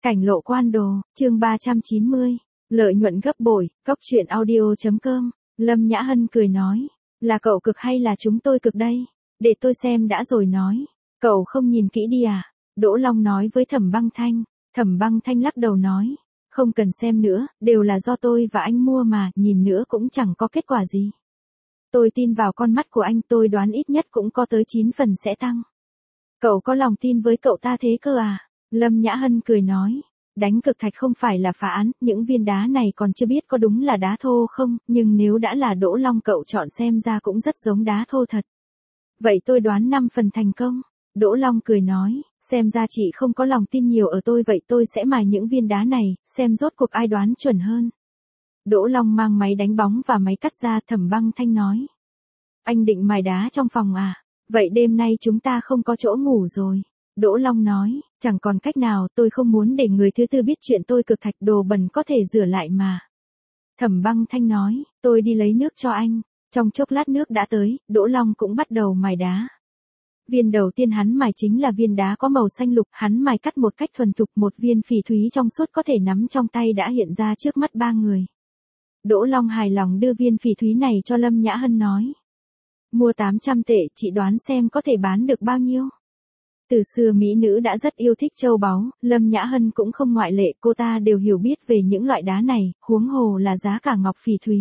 Cảnh lộ quan đồ, chương 390. Lợi nhuận gấp bội, cốc truyện audio.com. Lâm Nhã Hân cười nói. Là cậu cực hay là chúng tôi cực đây? Để tôi xem đã rồi nói. Cậu không nhìn kỹ đi à? Đỗ Long nói với Thẩm Băng Thanh. Thẩm Băng Thanh lắc đầu nói. Không cần xem nữa, đều là do tôi và anh mua mà, nhìn nữa cũng chẳng có kết quả gì. Tôi tin vào con mắt của anh, tôi đoán ít nhất cũng có tới 9 phần sẽ tăng. Cậu có lòng tin với cậu ta thế cơ à? Lâm Nhã Hân cười nói. Đánh cực thạch không phải là phá án, những viên đá này còn chưa biết có đúng là đá thô không, nhưng nếu đã là Đỗ Long cậu chọn xem ra cũng rất giống đá thô thật. Vậy tôi đoán 5 phần thành công. Đỗ Long cười nói, xem ra chị không có lòng tin nhiều ở tôi, vậy tôi sẽ mài những viên đá này, xem rốt cuộc ai đoán chuẩn hơn. Đỗ Long mang máy đánh bóng và máy cắt ra. Thẩm Băng Thanh nói. Anh định mài đá trong phòng à? Vậy đêm nay chúng ta không có chỗ ngủ rồi. Đỗ Long nói, chẳng còn cách nào, tôi không muốn để người thứ tư biết chuyện tôi cực thạch, đồ bẩn có thể rửa lại mà. Thẩm Băng Thanh nói, tôi đi lấy nước cho anh. Trong chốc lát nước đã tới, Đỗ Long cũng bắt đầu mài đá. Viên đầu tiên hắn mài chính là viên đá có màu xanh lục, hắn mài cắt một cách thuần thục, một viên phỉ thúy trong suốt có thể nắm trong tay đã hiện ra trước mắt ba người. Đỗ Long hài lòng đưa viên phỉ thúy này cho Lâm Nhã Hân nói. Mua 800 tệ, chị đoán xem có thể bán được bao nhiêu? Từ xưa mỹ nữ đã rất yêu thích châu báu, Lâm Nhã Hân cũng không ngoại lệ, cô ta đều hiểu biết về những loại đá này, huống hồ là giá cả ngọc phỉ thúy.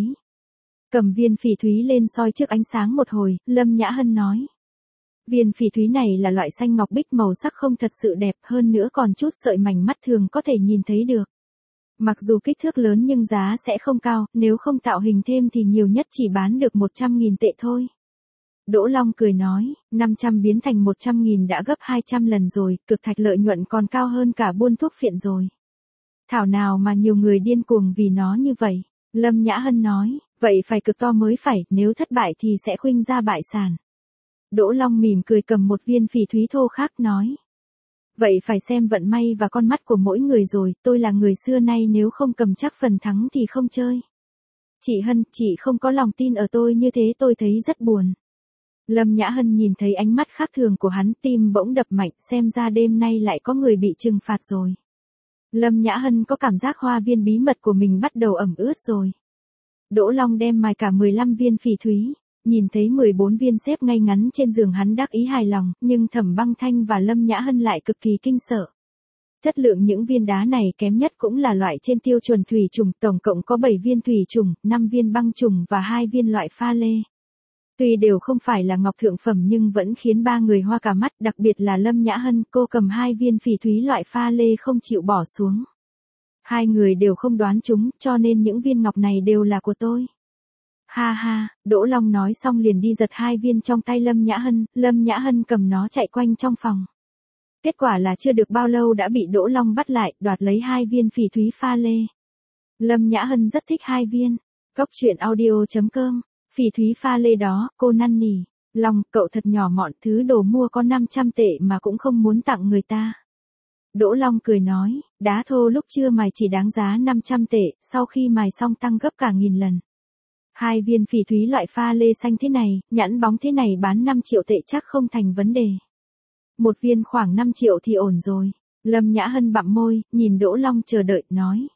Cầm viên phỉ thúy lên soi trước ánh sáng một hồi, Lâm Nhã Hân nói. Viên phỉ thúy này là loại xanh ngọc bích, màu sắc không thật sự đẹp, hơn nữa còn chút sợi mảnh mắt thường có thể nhìn thấy được. Mặc dù kích thước lớn nhưng giá sẽ không cao, nếu không tạo hình thêm thì nhiều nhất chỉ bán được 100.000 tệ thôi. Đỗ Long cười nói, 500 biến thành 100.000 đã gấp 200 lần rồi, cực thạch lợi nhuận còn cao hơn cả buôn thuốc phiện rồi. Thảo nào mà nhiều người điên cuồng vì nó như vậy. Lâm Nhã Hân nói, vậy phải cực to mới phải, nếu thất bại thì sẽ khuynh ra bại sản. Đỗ Long mỉm cười cầm một viên phỉ thúy thô khác nói. Vậy phải xem vận may và con mắt của mỗi người rồi, tôi là người xưa nay nếu không cầm chắc phần thắng thì không chơi. Chị Hân, chị không có lòng tin ở tôi như thế tôi thấy rất buồn. Lâm Nhã Hân nhìn thấy ánh mắt khác thường của hắn, tim bỗng đập mạnh, xem ra đêm nay lại có người bị trừng phạt rồi. Lâm Nhã Hân có cảm giác hoa viên bí mật của mình bắt đầu ẩm ướt rồi. Đỗ Long đem mài cả 15 viên phỉ thúy, nhìn thấy 14 viên xếp ngay ngắn trên giường hắn đắc ý hài lòng, nhưng Thẩm Băng Thanh và Lâm Nhã Hân lại cực kỳ kinh sợ. Chất lượng những viên đá này kém nhất cũng là loại trên tiêu chuẩn thủy trùng, tổng cộng có 7 viên thủy trùng, 5 viên băng trùng và 2 viên loại pha lê. Tuy đều không phải là ngọc thượng phẩm nhưng vẫn khiến ba người hoa cả mắt, đặc biệt là Lâm Nhã Hân, cô cầm 2 viên phỉ thúy loại pha lê không chịu bỏ xuống. Hai người đều không đoán trúng, cho nên những viên ngọc này đều là của tôi. Ha ha, Đỗ Long nói xong liền đi giật 2 viên trong tay Lâm Nhã Hân cầm nó chạy quanh trong phòng. Kết quả là chưa được bao lâu đã bị Đỗ Long bắt lại, đoạt lấy 2 viên phỉ thúy pha lê. Lâm Nhã Hân rất thích 2 viên. Cốc truyện audio.com. Phỉ thúy pha lê đó, cô năn nỉ. Long, cậu thật nhỏ mọn, thứ đồ mua có 500 tệ mà cũng không muốn tặng người ta. Đỗ Long cười nói, đá thô lúc chưa mài chỉ đáng giá 500 tệ, sau khi mài xong tăng gấp cả 1000 lần. 2 viên phỉ thúy loại pha lê xanh thế này, nhẵn bóng thế này bán 5 triệu tệ chắc không thành vấn đề. Một viên khoảng 5 triệu thì ổn rồi. Lâm Nhã Hân bặm môi, nhìn Đỗ Long chờ đợi, nói.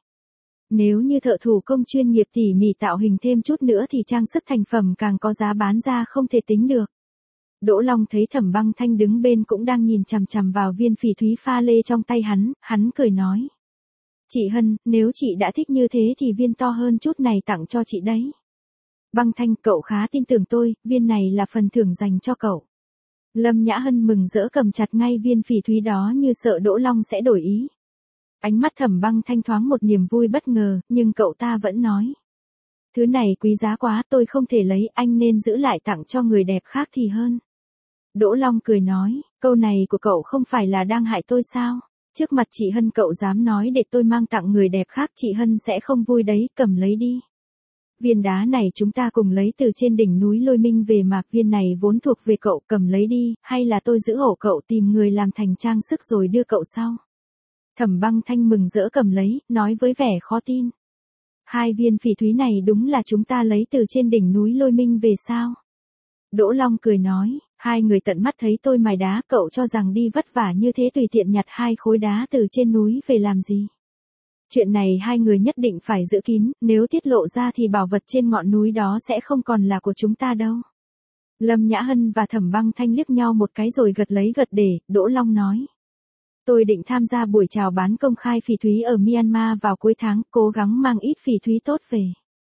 Nếu như thợ thủ công chuyên nghiệp tỉ mỉ tạo hình thêm chút nữa thì trang sức thành phẩm càng có giá bán ra không thể tính được. Đỗ Long thấy Thẩm Băng Thanh đứng bên cũng đang nhìn chằm chằm vào viên phỉ thúy pha lê trong tay hắn cười nói. Chị Hân, nếu chị đã thích như thế thì viên to hơn chút này tặng cho chị đấy. Băng Thanh, cậu khá tin tưởng tôi, viên này là phần thưởng dành cho cậu. Lâm Nhã Hân mừng rỡ cầm chặt ngay viên phỉ thúy đó như sợ Đỗ Long sẽ đổi ý. Ánh mắt Thẩm Băng Thanh thoáng một niềm vui bất ngờ, nhưng cậu ta vẫn nói. Thứ này quý giá quá, tôi không thể lấy, anh nên giữ lại tặng cho người đẹp khác thì hơn. Đỗ Long cười nói, câu này của cậu không phải là đang hại tôi sao? Trước mặt chị Hân cậu dám nói để tôi mang tặng người đẹp khác, chị Hân sẽ không vui đấy, cầm lấy đi. Viên đá này chúng ta cùng lấy từ trên đỉnh núi Lôi Minh về mà, viên này vốn thuộc về cậu, cầm lấy đi, hay là tôi giữ hộ cậu tìm người làm thành trang sức rồi đưa cậu sau? Thẩm Băng Thanh mừng rỡ cầm lấy, nói với vẻ khó tin. 2 viên phỉ thúy này đúng là chúng ta lấy từ trên đỉnh núi Lôi Minh về sao? Đỗ Long cười nói, Hai người tận mắt thấy tôi mài đá, cậu cho rằng đi vất vả như thế tùy tiện nhặt 2 khối đá từ trên núi về làm gì? Chuyện này hai người nhất định phải giữ kín, nếu tiết lộ ra thì bảo vật trên ngọn núi đó sẽ không còn là của chúng ta đâu. Lâm Nhã Hân và Thẩm Băng Thanh liếc nhau một cái rồi gật lấy gật để, Đỗ Long nói. Tôi định tham gia buổi chào bán công khai phỉ thúy ở Myanmar vào cuối tháng, cố gắng mang ít phỉ thúy tốt về.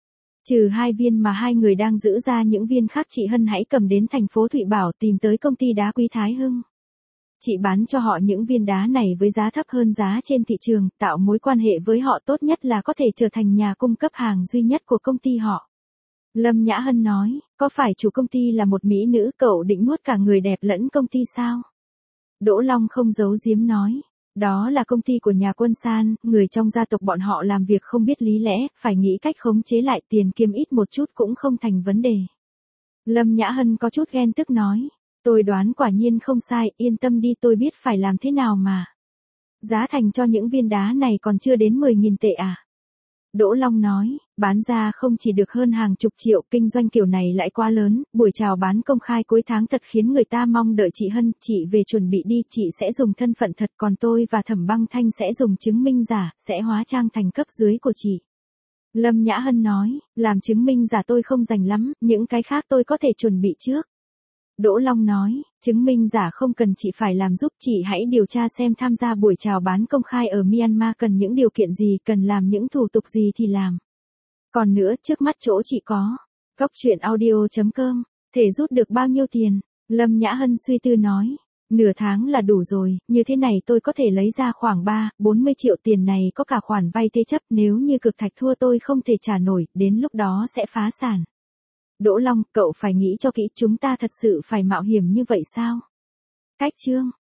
Trừ 2 viên mà hai người đang giữ ra, những viên khác chị Hân hãy cầm đến thành phố Thụy Bảo tìm tới công ty đá quý Thái Hưng. Chị bán cho họ những viên đá này với giá thấp hơn giá trên thị trường, tạo mối quan hệ với họ, tốt nhất là có thể trở thành nhà cung cấp hàng duy nhất của công ty họ. Lâm Nhã Hân nói, có phải chủ công ty là một mỹ nữ, cậu định nuốt cả người đẹp lẫn công ty sao? Đỗ Long không giấu giếm nói, đó là công ty của nhà Quân San, người trong gia tộc bọn họ làm việc không biết lý lẽ, phải nghĩ cách khống chế lại, tiền kiêm ít một chút cũng không thành vấn đề. Lâm Nhã Hân có chút ghen tức nói, tôi đoán quả nhiên không sai, yên tâm đi, tôi biết phải làm thế nào mà. Giá thành cho những viên đá này còn chưa đến 10.000 tệ à? Đỗ Long nói, bán ra không chỉ được hơn hàng chục triệu, kinh doanh kiểu này lại quá lớn, buổi chào bán công khai cuối tháng thật khiến người ta mong đợi. Chị Hân, chị về chuẩn bị đi, chị sẽ dùng thân phận thật, còn tôi và Thẩm Băng Thanh sẽ dùng chứng minh giả, sẽ hóa trang thành cấp dưới của chị. Lâm Nhã Hân nói, làm chứng minh giả tôi không rành lắm, những cái khác tôi có thể chuẩn bị trước. Đỗ Long nói, chứng minh giả không cần chị phải làm giúp, chị hãy điều tra xem tham gia buổi chào bán công khai ở Myanmar cần những điều kiện gì, cần làm những thủ tục gì thì làm. Còn nữa, trước mắt chỗ chị có. Goctruyện.audio.com, thể rút được bao nhiêu tiền? Lâm Nhã Hân suy tư nói, nửa tháng là đủ rồi, như thế này tôi có thể lấy ra khoảng 30-40 triệu, tiền này có cả khoản vay thế chấp, nếu như cược thạch thua tôi không thể trả nổi, đến lúc đó sẽ phá sản. Đỗ Long, cậu phải nghĩ cho kỹ, chúng ta thật sự phải mạo hiểm như vậy sao? Cách chương